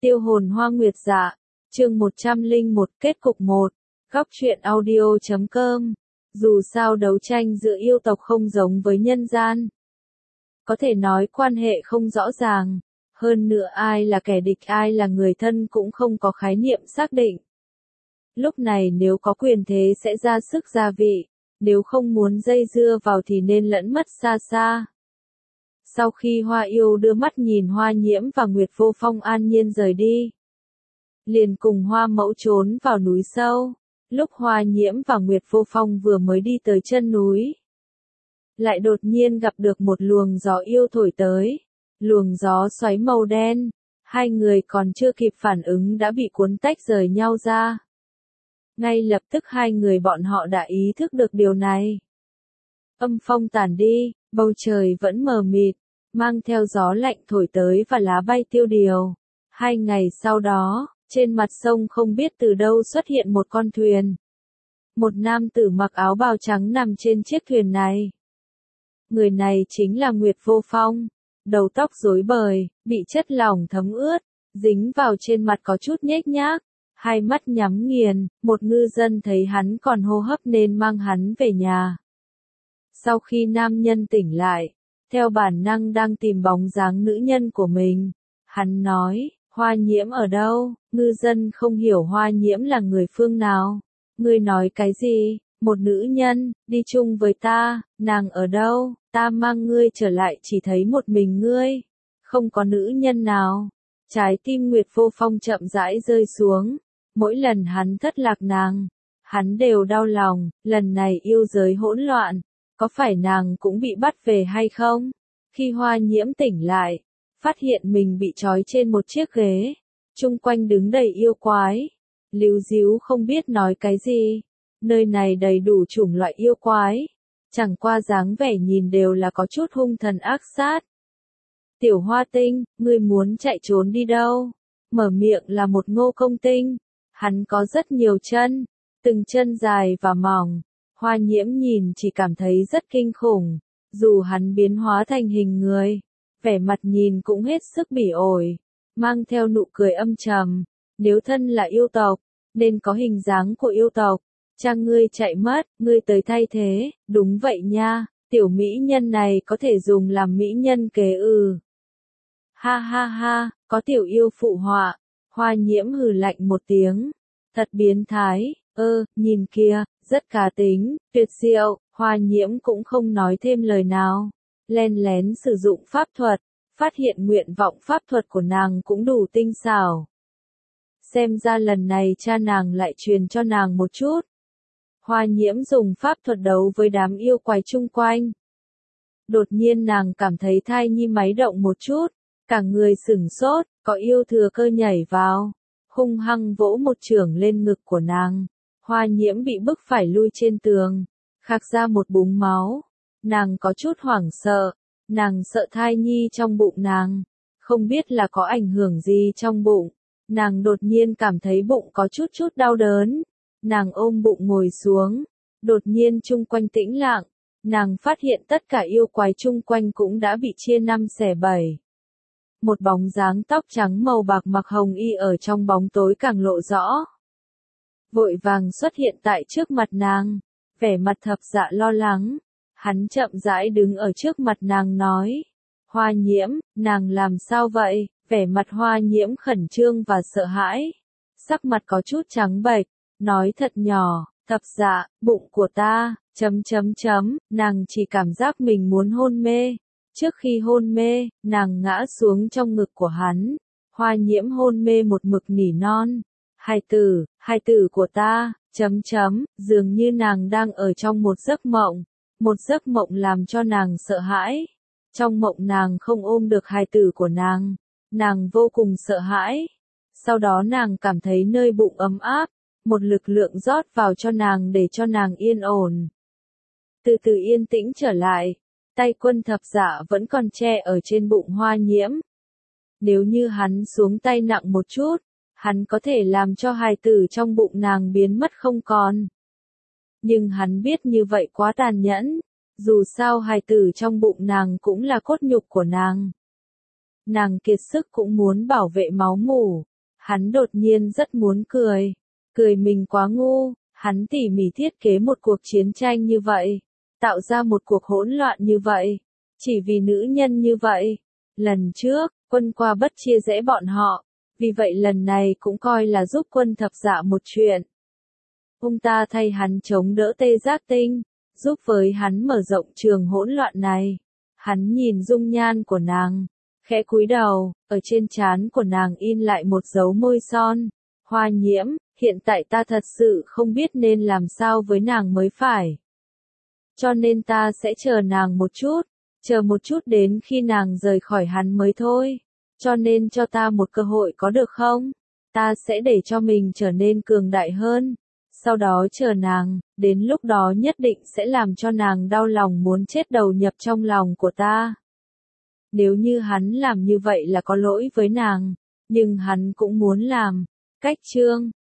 Tiêu hồn hoa nguyệt dạ, chương 101 kết cục 1, góc truyện audio.com. Dù sao đấu tranh giữa yêu tộc không giống với nhân gian. Có thể nói quan hệ không rõ ràng, hơn nữa ai là kẻ địch ai là người thân cũng không có khái niệm xác định. Lúc này nếu có quyền thế sẽ ra sức gia vị, nếu không muốn dây dưa vào thì nên lẫn mất xa xa. Sau khi Hoa Yêu đưa mắt nhìn Hoa Nhiễm và Nguyệt Vô Phong an nhiên rời đi, liền cùng Hoa Mẫu trốn vào núi sâu. Lúc Hoa Nhiễm và Nguyệt Vô Phong vừa mới đi tới chân núi, lại đột nhiên gặp được một luồng gió yêu thổi tới. Luồng gió xoáy màu đen, hai người còn chưa kịp phản ứng đã bị cuốn tách rời nhau ra. Ngay lập tức hai người bọn họ đã ý thức được điều này. Âm phong tản đi, bầu trời vẫn mờ mịt, mang theo gió lạnh thổi tới và lá bay tiêu điều. 2 ngày sau đó, trên mặt sông không biết từ đâu xuất hiện một con thuyền. Một nam tử mặc áo bào trắng nằm trên chiếc thuyền này. Người này chính là Nguyệt Vô Phong, đầu tóc rối bời, bị chất lỏng thấm ướt, dính vào trên mặt có chút nhếch nhác, hai mắt nhắm nghiền. Một ngư dân thấy hắn còn hô hấp nên mang hắn về nhà. Sau khi nam nhân tỉnh lại, theo bản năng đang tìm bóng dáng nữ nhân của mình, hắn nói, Hoa Nhiễm ở đâu? Ngư dân không hiểu Hoa Nhiễm là người phương nào. Ngươi nói cái gì? Một nữ nhân, đi chung với ta, nàng ở đâu? Ta mang ngươi trở lại chỉ thấy một mình ngươi, không có nữ nhân nào. Trái tim Nguyệt Vô Phong chậm rãi rơi xuống, mỗi lần hắn thất lạc nàng, hắn đều đau lòng. Lần này yêu giới hỗn loạn, có phải nàng cũng bị bắt về hay không? Khi Hoa Nhiễm tỉnh lại, phát hiện mình bị trói trên một chiếc ghế, chung quanh đứng đầy yêu quái, líu díu không biết nói cái gì. Nơi này đầy đủ chủng loại yêu quái, chẳng qua dáng vẻ nhìn đều là có chút hung thần ác sát. Tiểu Hoa Tinh, ngươi muốn chạy trốn đi đâu? Mở miệng là một Ngô Công Tinh, hắn có rất nhiều chân, từng chân dài và mỏng. Hoa Nhiễm nhìn chỉ cảm thấy rất kinh khủng, dù hắn biến hóa thành hình người, vẻ mặt nhìn cũng hết sức bỉ ổi, mang theo nụ cười âm trầm. Nếu thân là yêu tộc, nên có hình dáng của yêu tộc. Chàng ngươi chạy mất, ngươi tới thay thế. Đúng vậy nha, tiểu mỹ nhân này có thể dùng làm mỹ nhân kế ư. Ha ha ha, có tiểu yêu phụ họa. Hoa Nhiễm hừ lạnh một tiếng. Thật biến thái, nhìn kia, rất cá tính, tuyệt diệu. Hoa Nhiễm cũng không nói thêm lời nào, len lén sử dụng pháp thuật, phát hiện nguyện vọng pháp thuật của nàng cũng đủ tinh xảo. Xem ra lần này cha nàng lại truyền cho nàng một chút. Hoa Nhiễm dùng pháp thuật đấu với đám yêu quái chung quanh. Đột nhiên nàng cảm thấy thai nhi máy động một chút, cả người sửng sốt, có yêu thừa cơ nhảy vào, hung hăng vỗ một chưởng lên ngực của nàng. Hoa Nhiễm bị bức phải lui trên tường, khạc ra một búng máu. Nàng có chút hoảng sợ, nàng sợ thai nhi trong bụng nàng, không biết là có ảnh hưởng gì trong bụng. Nàng đột nhiên cảm thấy bụng có chút đau đớn. Nàng ôm bụng ngồi xuống, đột nhiên chung quanh tĩnh lặng, nàng phát hiện tất cả yêu quái chung quanh cũng đã bị chia 5 xẻ 7. Một bóng dáng tóc trắng màu bạc mặc hồng y ở trong bóng tối càng lộ rõ. Vội vàng xuất hiện tại trước mặt nàng, vẻ mặt Thập Dạ lo lắng, hắn chậm rãi đứng ở trước mặt nàng nói, Hoa Nhiễm, nàng làm sao vậy? Vẻ mặt Hoa Nhiễm khẩn trương và sợ hãi, sắc mặt có chút trắng bệch. Nói thật nhỏ, Thập Dạ, bụng của ta, nàng chỉ cảm giác mình muốn hôn mê. Trước khi hôn mê, nàng ngã xuống trong ngực của hắn. Hoa Nhiễm hôn mê một mực nỉ non. Hai tử của ta, dường như nàng đang ở trong một giấc mộng làm cho nàng sợ hãi. Trong mộng nàng không ôm được hài tử của nàng vô cùng sợ hãi. Sau đó nàng cảm thấy nơi bụng ấm áp. Một lực lượng rót vào cho nàng để cho nàng yên ổn. Từ từ yên tĩnh trở lại, tay quân Thập Dạ vẫn còn che ở trên bụng Hoa Nhiễm. Nếu như hắn xuống tay nặng một chút, hắn có thể làm cho hài tử trong bụng nàng biến mất không còn. Nhưng hắn biết như vậy quá tàn nhẫn, dù sao hài tử trong bụng nàng cũng là cốt nhục của nàng. Nàng kiệt sức cũng muốn bảo vệ máu mủ, Hắn đột nhiên rất muốn cười. Cười mình quá ngu, hắn tỉ mỉ thiết kế một cuộc chiến tranh như vậy. Tạo ra một cuộc hỗn loạn như vậy. Chỉ vì nữ nhân như vậy. Lần trước, quân qua bất chia rẽ bọn họ. Vì vậy lần này cũng coi là giúp quân thập dạ một chuyện. Ông ta thay hắn chống đỡ Tê Giác Tinh. Giúp với hắn mở rộng trường hỗn loạn này. Hắn nhìn dung nhan của nàng. Khẽ cúi đầu, ở trên trán của nàng in lại một dấu môi son. Hoa Nhiễm, hiện tại ta thật sự không biết nên làm sao với nàng mới phải. Cho nên ta sẽ chờ nàng một chút đến khi nàng rời khỏi hắn mới thôi. Cho nên cho ta một cơ hội có được không? Ta sẽ để cho mình trở nên cường đại hơn. Sau đó chờ nàng, đến lúc đó nhất định sẽ làm cho nàng đau lòng muốn chết đầu nhập trong lòng của ta. Nếu như hắn làm như vậy là có lỗi với nàng, nhưng hắn cũng muốn làm. Cách chương